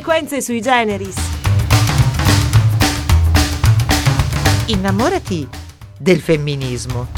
Frequenze sui generis. Innamorati del femminismo.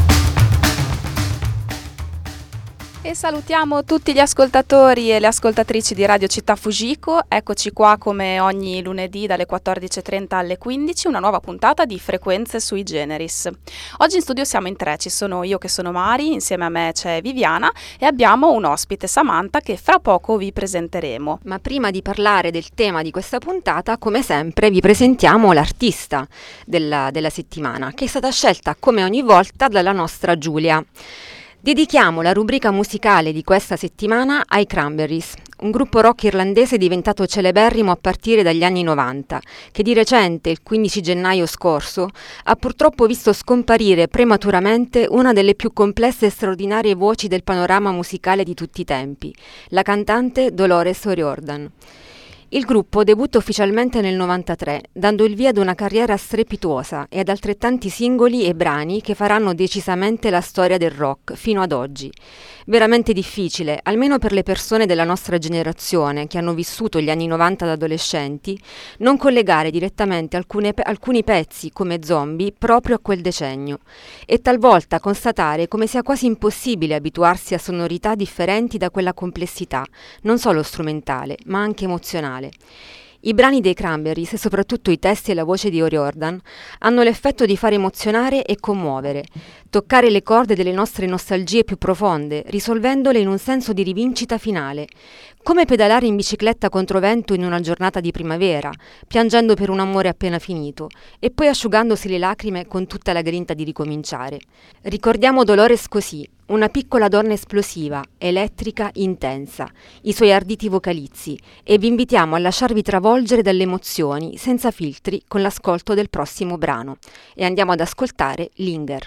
E salutiamo tutti gli ascoltatori e le ascoltatrici di Radio Città Fujiko. Eccoci qua come ogni lunedì dalle 14.30 alle 15, una nuova puntata di Frequenze sui generis. Oggi in studio siamo in tre, ci sono io che sono Mari, insieme a me c'è Viviana e abbiamo un ospite, Samantha, che fra poco vi presenteremo. Ma prima di parlare del tema di questa puntata, come sempre vi presentiamo l'artista della settimana, che è stata scelta come ogni volta dalla nostra Giulia. Dedichiamo la rubrica musicale di questa settimana ai Cranberries, un gruppo rock irlandese diventato celeberrimo a partire dagli anni 90, che di recente, il 15 gennaio scorso, ha purtroppo visto scomparire prematuramente una delle più complesse e straordinarie voci del panorama musicale di tutti i tempi, la cantante Dolores O'Riordan. Il gruppo debutta ufficialmente nel 93, dando il via ad una carriera strepitosa e ad altrettanti singoli e brani che faranno decisamente la storia del rock fino ad oggi. Veramente difficile, almeno per le persone della nostra generazione che hanno vissuto gli anni 90 da adolescenti, non collegare direttamente alcuni pezzi come Zombie proprio a quel decennio e talvolta constatare come sia quasi impossibile abituarsi a sonorità differenti da quella complessità, non solo strumentale, ma anche emozionale. I brani dei Cranberries e soprattutto i testi e la voce di O'Riordan hanno l'effetto di far emozionare e commuovere, toccare le corde delle nostre nostalgie più profonde, risolvendole in un senso di rivincita finale, come pedalare in bicicletta contro vento in una giornata di primavera, piangendo per un amore appena finito e poi asciugandosi le lacrime con tutta la grinta di ricominciare. Ricordiamo Dolores così, una piccola donna esplosiva, elettrica, intensa, i suoi arditi vocalizzi, e vi invitiamo a lasciarvi travolgere dalle emozioni, senza filtri, con l'ascolto del prossimo brano. E andiamo ad ascoltare Linger.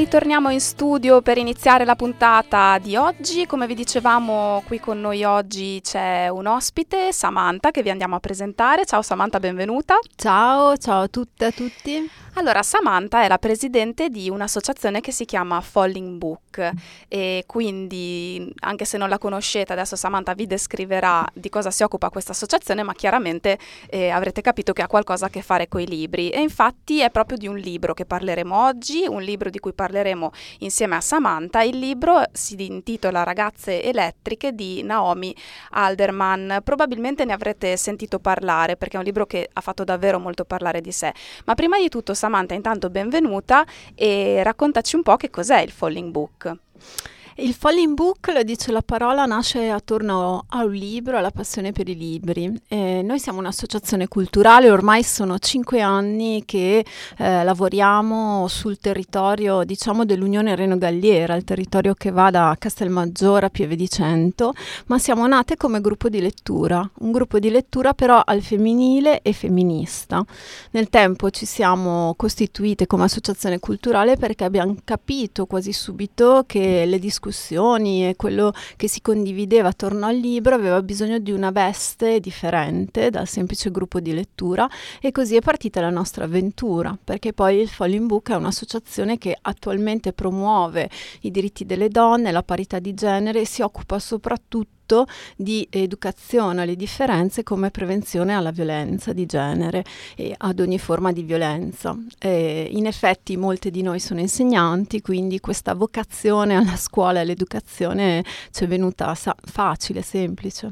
ritorniamo in studio per iniziare la puntata di oggi. Come vi dicevamo, qui con noi oggi c'è un ospite, Samantha, che vi andiamo a presentare. Ciao Samantha, benvenuta. Ciao a tutte e a tutti. Allora, Samantha è la presidente di un'associazione che si chiama Falling Book e quindi, anche se non la conoscete, adesso Samantha vi descriverà di cosa si occupa questa associazione, ma chiaramente avrete capito che ha qualcosa a che fare con i libri. E infatti è proprio di un libro che parleremo oggi, un libro di cui parleremo insieme a Samantha. Il libro si intitola Ragazze elettriche di Naomi Alderman. Probabilmente ne avrete sentito parlare perché è un libro che ha fatto davvero molto parlare di sé. Ma prima di tutto, Samantha, intanto benvenuta e raccontaci un po' che cos'è il Falling Book. Il Falling Book, lo dice la parola, nasce attorno a un libro, alla passione per i libri. Noi siamo un'associazione culturale, ormai sono 5 anni che lavoriamo sul territorio, diciamo, dell'Unione Reno Galliera, il territorio che va da Castelmaggiore a Pieve di Cento, ma siamo nate come gruppo di lettura, un gruppo di lettura però al femminile e femminista. Nel tempo ci siamo costituite come associazione culturale perché abbiamo capito quasi subito che le discussioni e quello che si condivideva attorno al libro aveva bisogno di una veste differente dal semplice gruppo di lettura, e così è partita la nostra avventura, perché poi il Falling Book è un'associazione che attualmente promuove i diritti delle donne, la parità di genere e si occupa soprattutto di educazione alle differenze come prevenzione alla violenza di genere e ad ogni forma di violenza. In effetti molte di noi sono insegnanti, quindi questa vocazione alla scuola e all'educazione ci è venuta facile, semplice.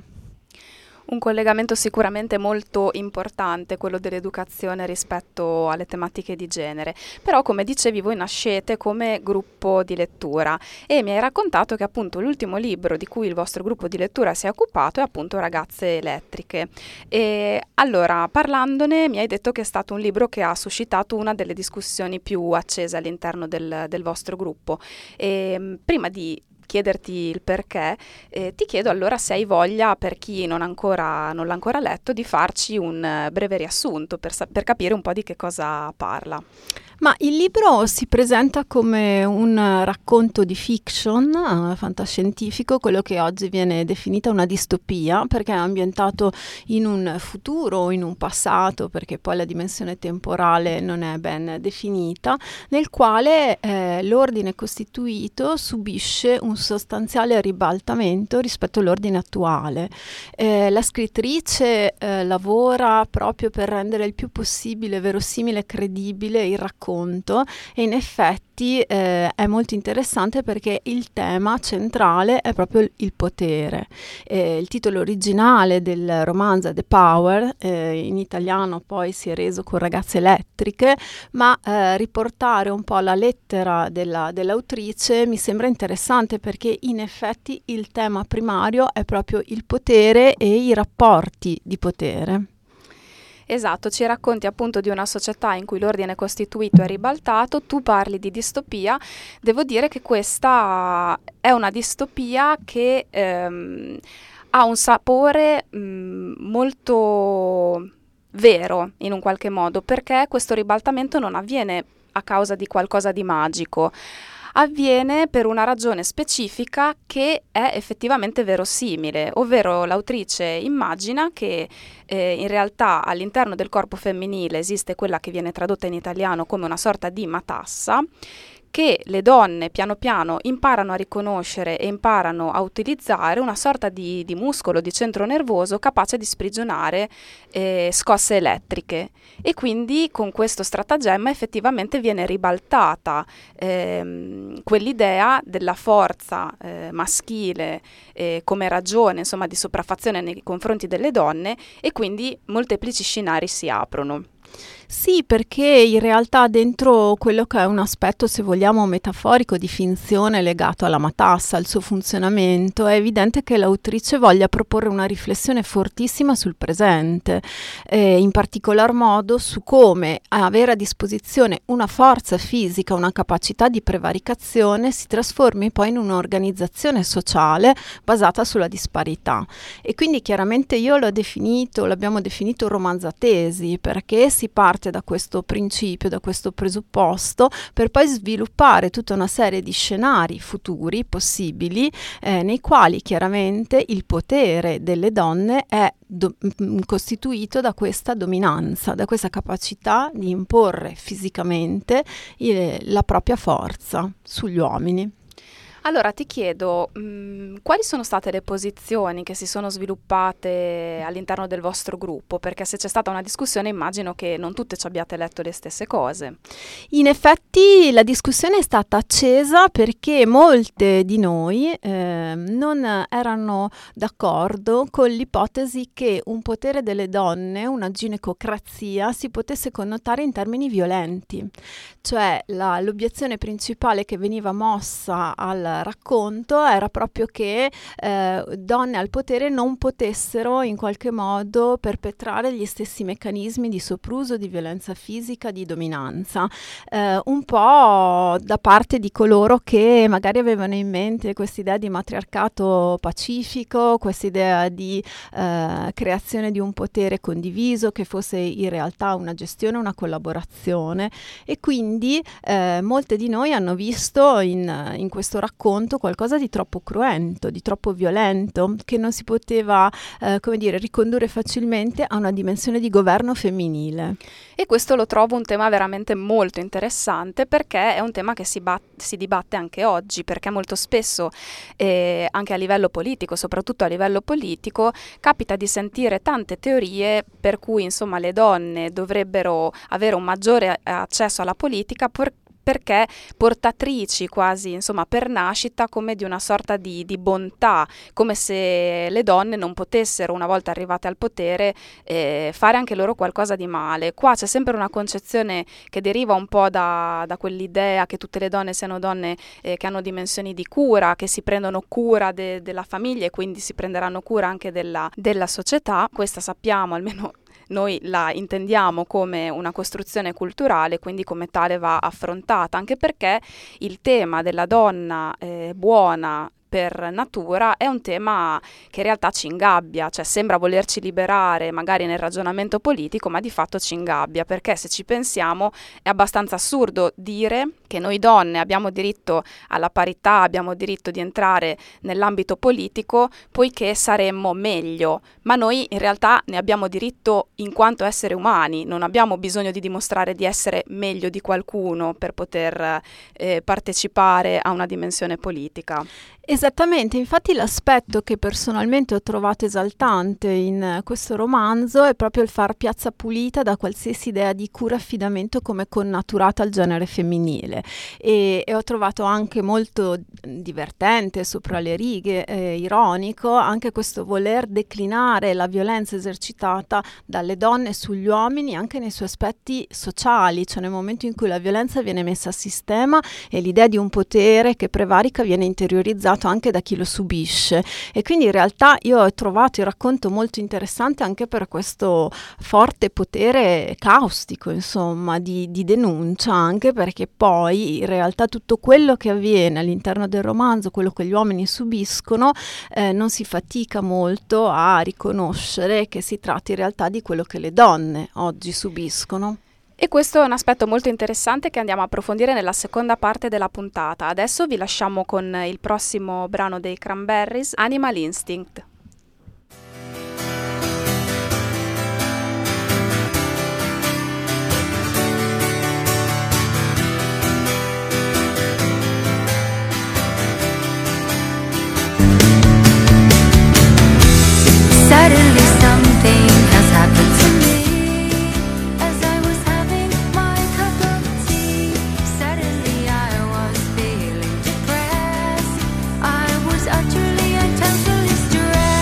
Un collegamento sicuramente molto importante, quello dell'educazione rispetto alle tematiche di genere. Però, come dicevi, voi nascete come gruppo di lettura e mi hai raccontato che appunto l'ultimo libro di cui il vostro gruppo di lettura si è occupato è appunto Ragazze elettriche. E allora, parlandone, mi hai detto che è stato un libro che ha suscitato una delle discussioni più accese all'interno del vostro gruppo. E prima di chiederti il perché, ti chiedo allora se hai voglia, per chi non l'ha ancora letto, di farci un breve riassunto per capire un po' di che cosa parla. Ma il libro si presenta come un racconto di fiction fantascientifico, quello che oggi viene definita una distopia, perché è ambientato in un futuro o in un passato, perché poi la dimensione temporale non è ben definita, nel quale l'ordine costituito subisce un sostanziale ribaltamento rispetto all'ordine attuale. La scrittrice lavora proprio per rendere il più possibile verosimile e credibile il racconto, e in effetti è molto interessante perché il tema centrale è proprio il potere. Il titolo originale del romanzo è The Power, in italiano poi si è reso con Ragazze elettriche, ma riportare un po' la lettera dell'autrice mi sembra interessante perché in effetti il tema primario è proprio il potere e i rapporti di potere. Esatto, ci racconti appunto di una società in cui l'ordine costituito è ribaltato, tu parli di distopia. Devo dire che questa è una distopia che ha un sapore molto vero in un qualche modo, perché questo ribaltamento non avviene a causa di qualcosa di magico. Avviene per una ragione specifica che è effettivamente verosimile, ovvero l'autrice immagina che in realtà all'interno del corpo femminile esiste quella che viene tradotta in italiano come una sorta di matassa, che le donne piano piano imparano a riconoscere e imparano a utilizzare, una sorta di muscolo, di centro nervoso capace di sprigionare scosse elettriche, e quindi con questo stratagemma effettivamente viene ribaltata quell'idea della forza maschile come ragione, insomma, di sopraffazione nei confronti delle donne, e quindi molteplici scenari si aprono. Sì, perché in realtà dentro quello che è un aspetto, se vogliamo, metaforico di finzione legato alla matassa, al suo funzionamento, è evidente che l'autrice voglia proporre una riflessione fortissima sul presente, in particolar modo su come avere a disposizione una forza fisica, una capacità di prevaricazione si trasformi poi in un'organizzazione sociale basata sulla disparità. E quindi chiaramente l'abbiamo definito romanzatesi, perché si parte parte da questo principio, da questo presupposto, per poi sviluppare tutta una serie di scenari futuri possibili nei quali chiaramente il potere delle donne è costituito da questa dominanza, da questa capacità di imporre fisicamente la propria forza sugli uomini. Allora ti chiedo, quali sono state le posizioni che si sono sviluppate all'interno del vostro gruppo? Perché se c'è stata una discussione immagino che non tutte ci abbiate letto le stesse cose. In effetti la discussione è stata accesa perché molte di noi non erano d'accordo con l'ipotesi che un potere delle donne, una ginecocrazia, si potesse connotare in termini violenti. Cioè l'obiezione principale che veniva mossa al racconto era proprio che donne al potere non potessero in qualche modo perpetrare gli stessi meccanismi di sopruso, di violenza fisica, di dominanza, un po' da parte di coloro che magari avevano in mente quest'idea di matriarcato pacifico, quest'idea di creazione di un potere condiviso che fosse in realtà una gestione, una collaborazione, e quindi molte di noi hanno visto in questo racconto qualcosa di troppo cruento, di troppo violento, che non si poteva ricondurre facilmente a una dimensione di governo femminile. E questo lo trovo un tema veramente molto interessante, perché è un tema che si dibatte anche oggi, perché molto spesso anche a livello politico, soprattutto a livello politico, capita di sentire tante teorie per cui insomma le donne dovrebbero avere un maggiore accesso alla politica perché portatrici quasi, insomma, per nascita, come di una sorta di bontà, come se le donne non potessero, una volta arrivate al potere, fare anche loro qualcosa di male. Qua c'è sempre una concezione che deriva un po' da quell'idea che tutte le donne siano donne che hanno dimensioni di cura, che si prendono cura della famiglia e quindi si prenderanno cura anche della società. Questa sappiamo, almeno noi la intendiamo come una costruzione culturale, quindi come tale va affrontata, anche perché il tema della donna buona per natura è un tema che in realtà ci ingabbia, cioè sembra volerci liberare magari nel ragionamento politico, ma di fatto ci ingabbia, perché se ci pensiamo è abbastanza assurdo dire che noi donne abbiamo diritto alla parità, abbiamo diritto di entrare nell'ambito politico poiché saremmo meglio, ma noi in realtà ne abbiamo diritto in quanto esseri umani, non abbiamo bisogno di dimostrare di essere meglio di qualcuno per poter partecipare a una dimensione politica. Esattamente, infatti l'aspetto che personalmente ho trovato esaltante in questo romanzo è proprio il far piazza pulita da qualsiasi idea di cura e affidamento come connaturata al genere femminile, e ho trovato anche molto divertente, sopra le righe, ironico, anche questo voler declinare la violenza esercitata dalle donne sugli uomini anche nei suoi aspetti sociali, cioè nel momento in cui la violenza viene messa a sistema e l'idea di un potere che prevarica viene interiorizzato anche da chi lo subisce, e quindi in realtà io ho trovato il racconto molto interessante anche per questo forte potere caustico, insomma, di denuncia, anche perché poi in realtà tutto quello che avviene all'interno del romanzo, quello che gli uomini subiscono, non si fatica molto a riconoscere che si tratti in realtà di quello che le donne oggi subiscono. E questo è un aspetto molto interessante che andiamo a approfondire nella seconda parte della puntata. Adesso vi lasciamo con il prossimo brano dei Cranberries, Animal Instinct. Suddenly something has happened to me. Utterly and totally stressed.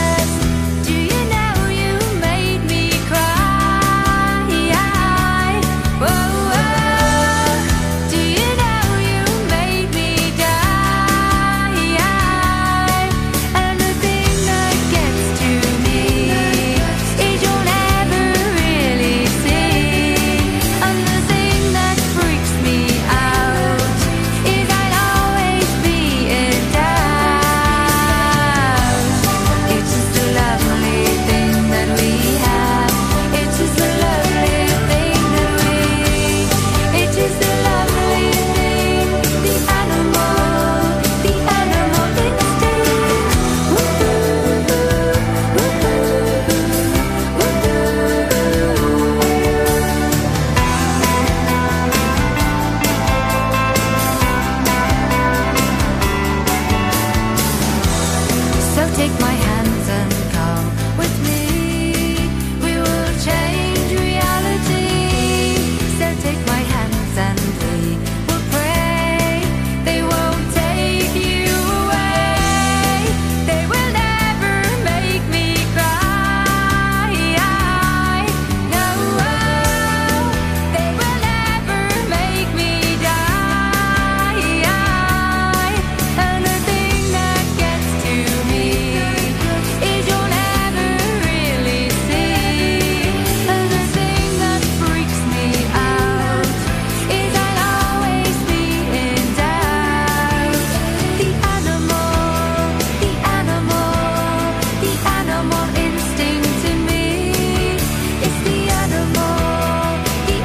animal instinct in me. It's the animal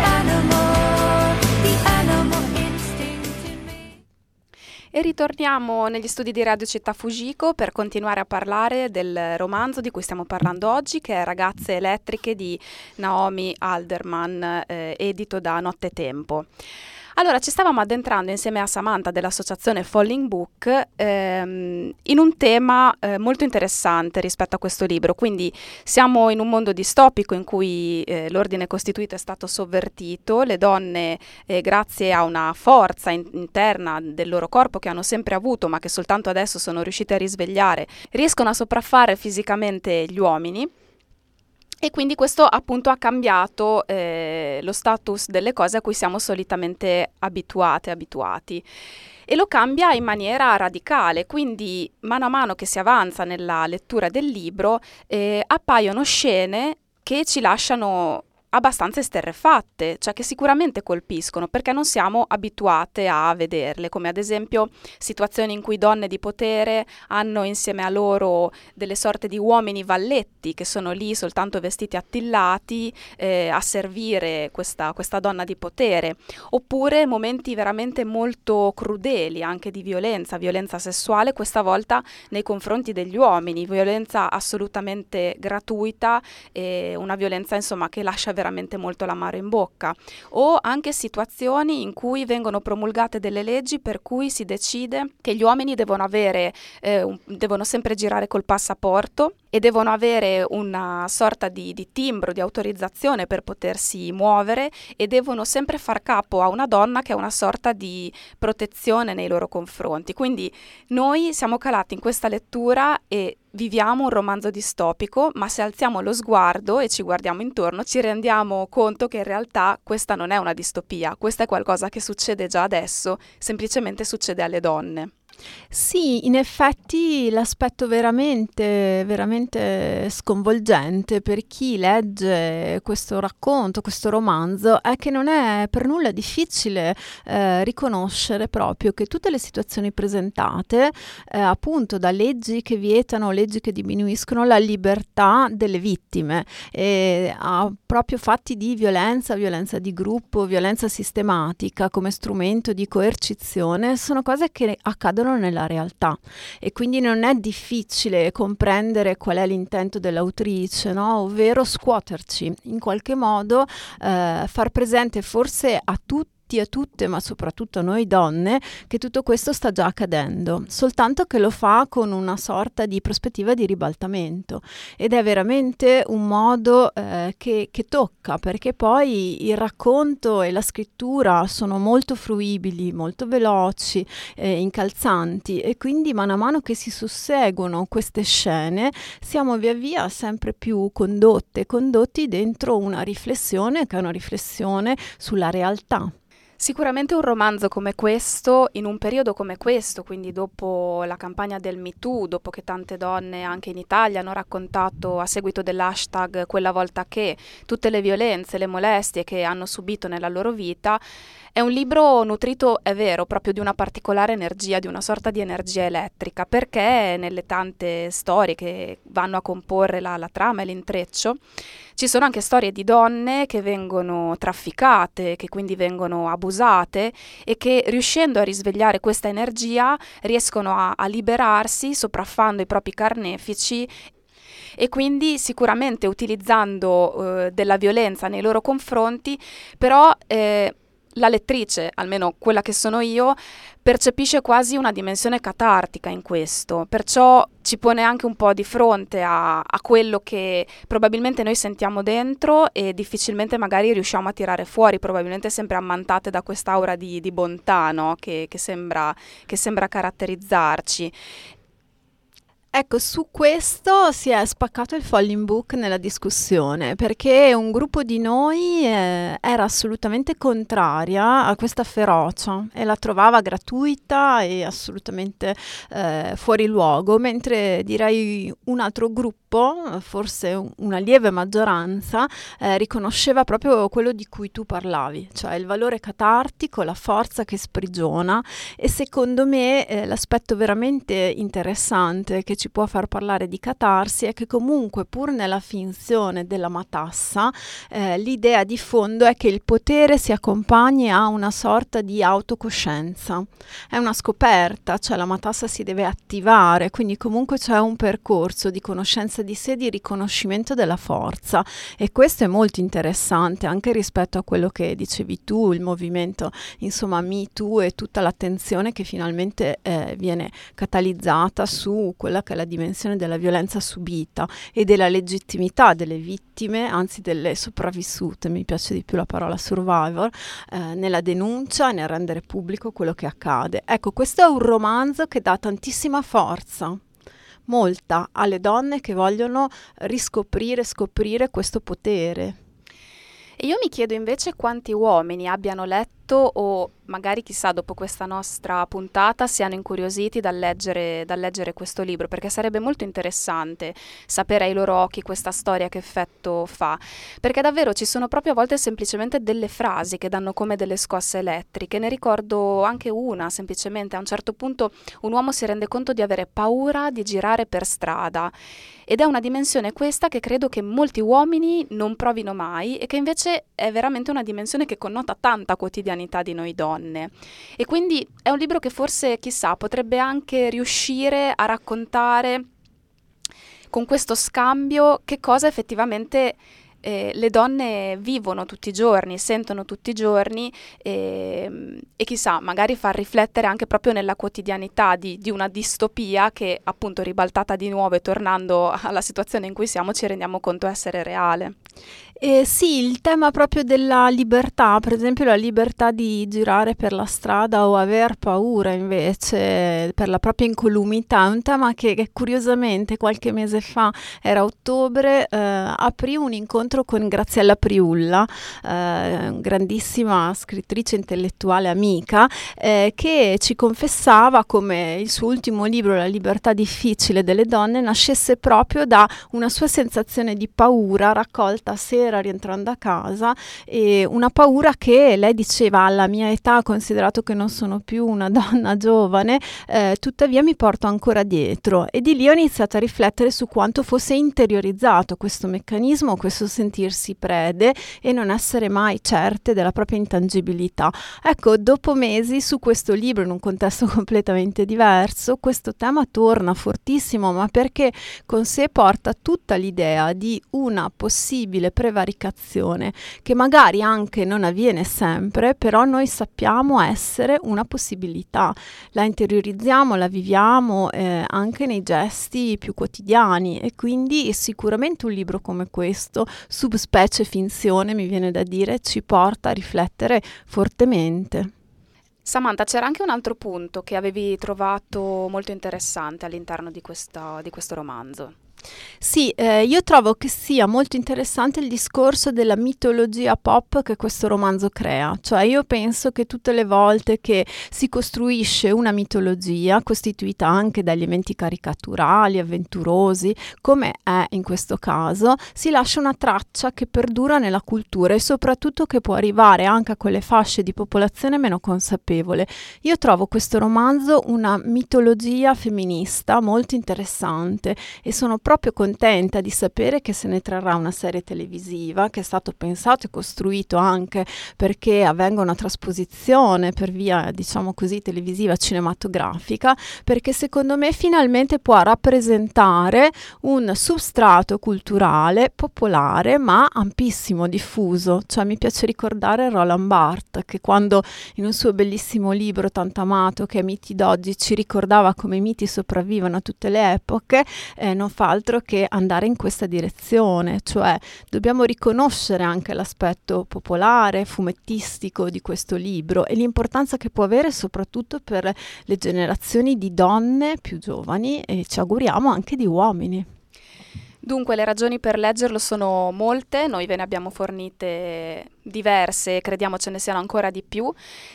instinct in me. E ritorniamo negli studi di Radio Città Fujiko per continuare a parlare del romanzo di cui stiamo parlando oggi, che è Ragazze elettriche di Naomi Alderman, edito da Nottetempo. Allora, ci stavamo addentrando insieme a Samantha dell'associazione Falling Book in un tema molto interessante rispetto a questo libro. Quindi siamo in un mondo distopico in cui l'ordine costituito è stato sovvertito, le donne grazie a una forza interna del loro corpo che hanno sempre avuto ma che soltanto adesso sono riuscite a risvegliare, riescono a sopraffare fisicamente gli uomini. E quindi questo appunto ha cambiato lo status delle cose a cui siamo solitamente abituati. E lo cambia in maniera radicale, quindi mano a mano che si avanza nella lettura del libro appaiono scene che ci lasciano abbastanza esterrefatte, cioè che sicuramente colpiscono perché non siamo abituate a vederle, come ad esempio situazioni in cui donne di potere hanno insieme a loro delle sorte di uomini valletti che sono lì soltanto vestiti attillati a servire questa donna di potere, oppure momenti veramente molto crudeli anche di violenza sessuale, questa volta nei confronti degli uomini, violenza assolutamente gratuita, una violenza insomma che lascia veramente molto l'amaro in bocca, o anche situazioni in cui vengono promulgate delle leggi per cui si decide che gli uomini devono sempre girare col passaporto e devono avere una sorta di timbro, di autorizzazione per potersi muovere e devono sempre far capo a una donna che ha una sorta di protezione nei loro confronti. Quindi noi siamo calati in questa lettura e viviamo un romanzo distopico, ma se alziamo lo sguardo e ci guardiamo intorno ci rendiamo conto che in realtà questa non è una distopia, questa è qualcosa che succede già adesso, semplicemente succede alle donne. Sì, in effetti l'aspetto veramente sconvolgente per chi legge questo racconto, questo romanzo, è che non è per nulla difficile riconoscere proprio che tutte le situazioni presentate, appunto da leggi che vietano, leggi che diminuiscono la libertà delle vittime, a proprio fatti di violenza di gruppo, violenza sistematica come strumento di coercizione, sono cose che accadono nella realtà e quindi non è difficile comprendere qual è l'intento dell'autrice, no? Ovvero scuoterci in qualche modo, far presente forse a tutti e a tutte, ma soprattutto a noi donne, che tutto questo sta già accadendo, soltanto che lo fa con una sorta di prospettiva di ribaltamento, ed è veramente un modo che tocca, perché poi il racconto e la scrittura sono molto fruibili, molto veloci, incalzanti, e quindi mano a mano che si susseguono queste scene siamo via via sempre più condotti dentro una riflessione che è una riflessione sulla realtà. Sicuramente un romanzo come questo, in un periodo come questo, quindi dopo la campagna del Me Too, dopo che tante donne anche in Italia hanno raccontato a seguito dell'hashtag quella volta che tutte le violenze, le molestie che hanno subito nella loro vita, è un libro nutrito, è vero, proprio di una particolare energia, di una sorta di energia elettrica, perché nelle tante storie che vanno a comporre la trama e l'intreccio ci sono anche storie di donne che vengono trafficate, che quindi vengono abusate e che riuscendo a risvegliare questa energia riescono a liberarsi sopraffando i propri carnefici e quindi sicuramente utilizzando della violenza nei loro confronti, però la lettrice, almeno quella che sono io, percepisce quasi una dimensione catartica in questo, perciò ci pone anche un po' di fronte a quello che probabilmente noi sentiamo dentro e difficilmente magari riusciamo a tirare fuori, probabilmente sempre ammantate da quest'aura di bontà, no? che sembra caratterizzarci. Ecco, su questo si è spaccato il Falling Book nella discussione, perché un gruppo di noi era assolutamente contraria a questa ferocia e la trovava gratuita e assolutamente fuori luogo, mentre direi un altro gruppo, forse una lieve maggioranza, riconosceva proprio quello di cui tu parlavi, cioè il valore catartico, la forza che sprigiona, e secondo me l'aspetto veramente interessante che ci può far parlare di catarsi è che comunque, pur nella finzione della matassa, l'idea di fondo è che il potere si accompagni a una sorta di autocoscienza. È una scoperta, cioè la matassa si deve attivare, quindi comunque c'è un percorso di conoscenza di sé, di riconoscimento della forza, e questo è molto interessante anche rispetto a quello che dicevi tu, il movimento insomma Me Too e tutta l'attenzione che finalmente viene catalizzata su quella che è la dimensione della violenza subita e della legittimità delle vittime, anzi delle sopravvissute, mi piace di più la parola survivor, nella denuncia e nel rendere pubblico quello che accade. Ecco, questo è un romanzo che dà tantissima forza, molta, alle donne che vogliono scoprire questo potere. E io mi chiedo invece quanti uomini abbiano letto o magari chissà dopo questa nostra puntata siano incuriositi dal leggere questo libro, perché sarebbe molto interessante sapere ai loro occhi questa storia che effetto fa, perché davvero ci sono proprio a volte semplicemente delle frasi che danno come delle scosse elettriche. Ne ricordo anche una, semplicemente a un certo punto un uomo si rende conto di avere paura di girare per strada, ed è una dimensione questa che credo che molti uomini non provino mai e che invece è veramente una dimensione che connota tanta quotidianità di noi donne. E quindi è un libro che forse, chissà, potrebbe anche riuscire a raccontare con questo scambio che cosa effettivamente le donne vivono tutti i giorni, sentono tutti i giorni, e chissà, magari far riflettere anche proprio nella quotidianità di una distopia che, appunto, ribaltata di nuovo e tornando alla situazione in cui siamo, ci rendiamo conto essere reale. Sì, il tema proprio della libertà, per esempio la libertà di girare per la strada o aver paura invece per la propria incolumità, è un tema che curiosamente qualche mese fa, era ottobre, aprì un incontro con Graziella Priulla, grandissima scrittrice intellettuale amica, che ci confessava come il suo ultimo libro, La libertà difficile delle donne, nascesse proprio da una sua sensazione di paura raccolta a sera rientrando a casa, e una paura che lei diceva: alla mia età, considerato che non sono più una donna giovane, tuttavia mi porto ancora dietro. E di lì ho iniziato a riflettere su quanto fosse interiorizzato questo meccanismo, questo sentirsi prede e non essere mai certe della propria intangibilità. Ecco, dopo mesi su questo libro, in un contesto completamente diverso, questo tema torna fortissimo, ma perché con sé porta tutta l'idea di una possibile prevaricazione che magari anche non avviene sempre, però noi sappiamo essere una possibilità, la interiorizziamo, la viviamo anche nei gesti più quotidiani, e quindi sicuramente un libro come questo, subspecie finzione mi viene da dire, ci porta a riflettere fortemente. Samantha, c'era anche un altro punto che avevi trovato molto interessante all'interno di questo romanzo. Sì, io trovo che sia molto interessante il discorso della mitologia pop che questo romanzo crea. Cioè, io penso che tutte le volte che si costruisce una mitologia costituita anche dagli eventi caricaturali, avventurosi, come è in questo caso, si lascia una traccia che perdura nella cultura e soprattutto che può arrivare anche a quelle fasce di popolazione meno consapevole. Io trovo questo romanzo una mitologia femminista molto interessante, e sono proprio contenta di sapere che se ne trarrà una serie televisiva che è stato pensato e costruito anche perché avvenga una trasposizione per via, diciamo così, televisiva cinematografica, perché secondo me finalmente può rappresentare un substrato culturale popolare ma ampissimo, diffuso. Cioè, mi piace ricordare Roland Barthes, che quando in un suo bellissimo libro tanto amato che è Miti d'oggi ci ricordava come i miti sopravvivono a tutte le epoche, non fa altro che andare in questa direzione, cioè dobbiamo riconoscere anche l'aspetto popolare, fumettistico di questo libro e l'importanza che può avere soprattutto per le generazioni di donne più giovani e ci auguriamo anche di uomini. Dunque, le ragioni per leggerlo sono molte, noi ve ne abbiamo fornite diverse e crediamo ce ne siano ancora di più.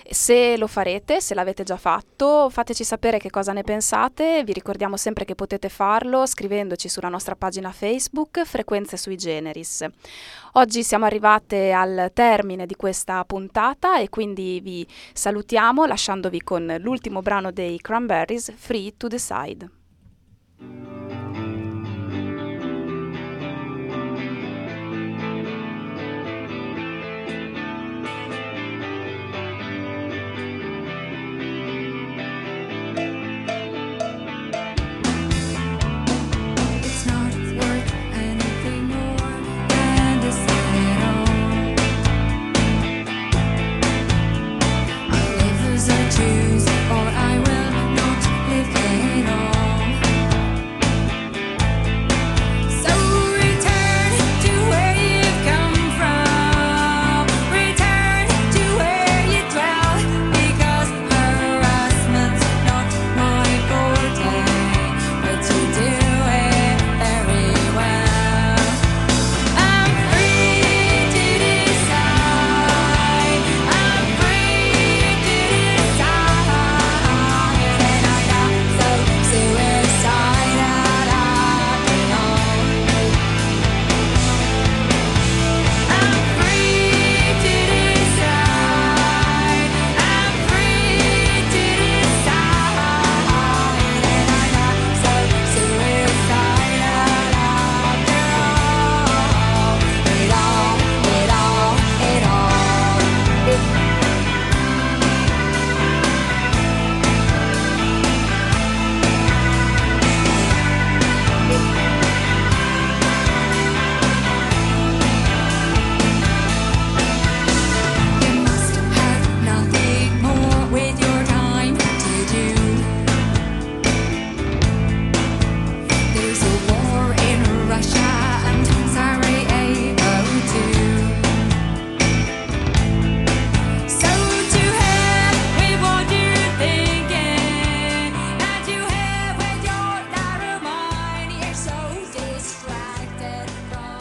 Se lo farete, se l'avete già fatto, fateci sapere che cosa ne pensate. Vi ricordiamo sempre che potete farlo scrivendoci sulla nostra pagina Facebook Frequenze sui Generis. Oggi siamo arrivate al termine di questa puntata e quindi vi salutiamo lasciandovi con l'ultimo brano dei Cranberries, Free to Decide.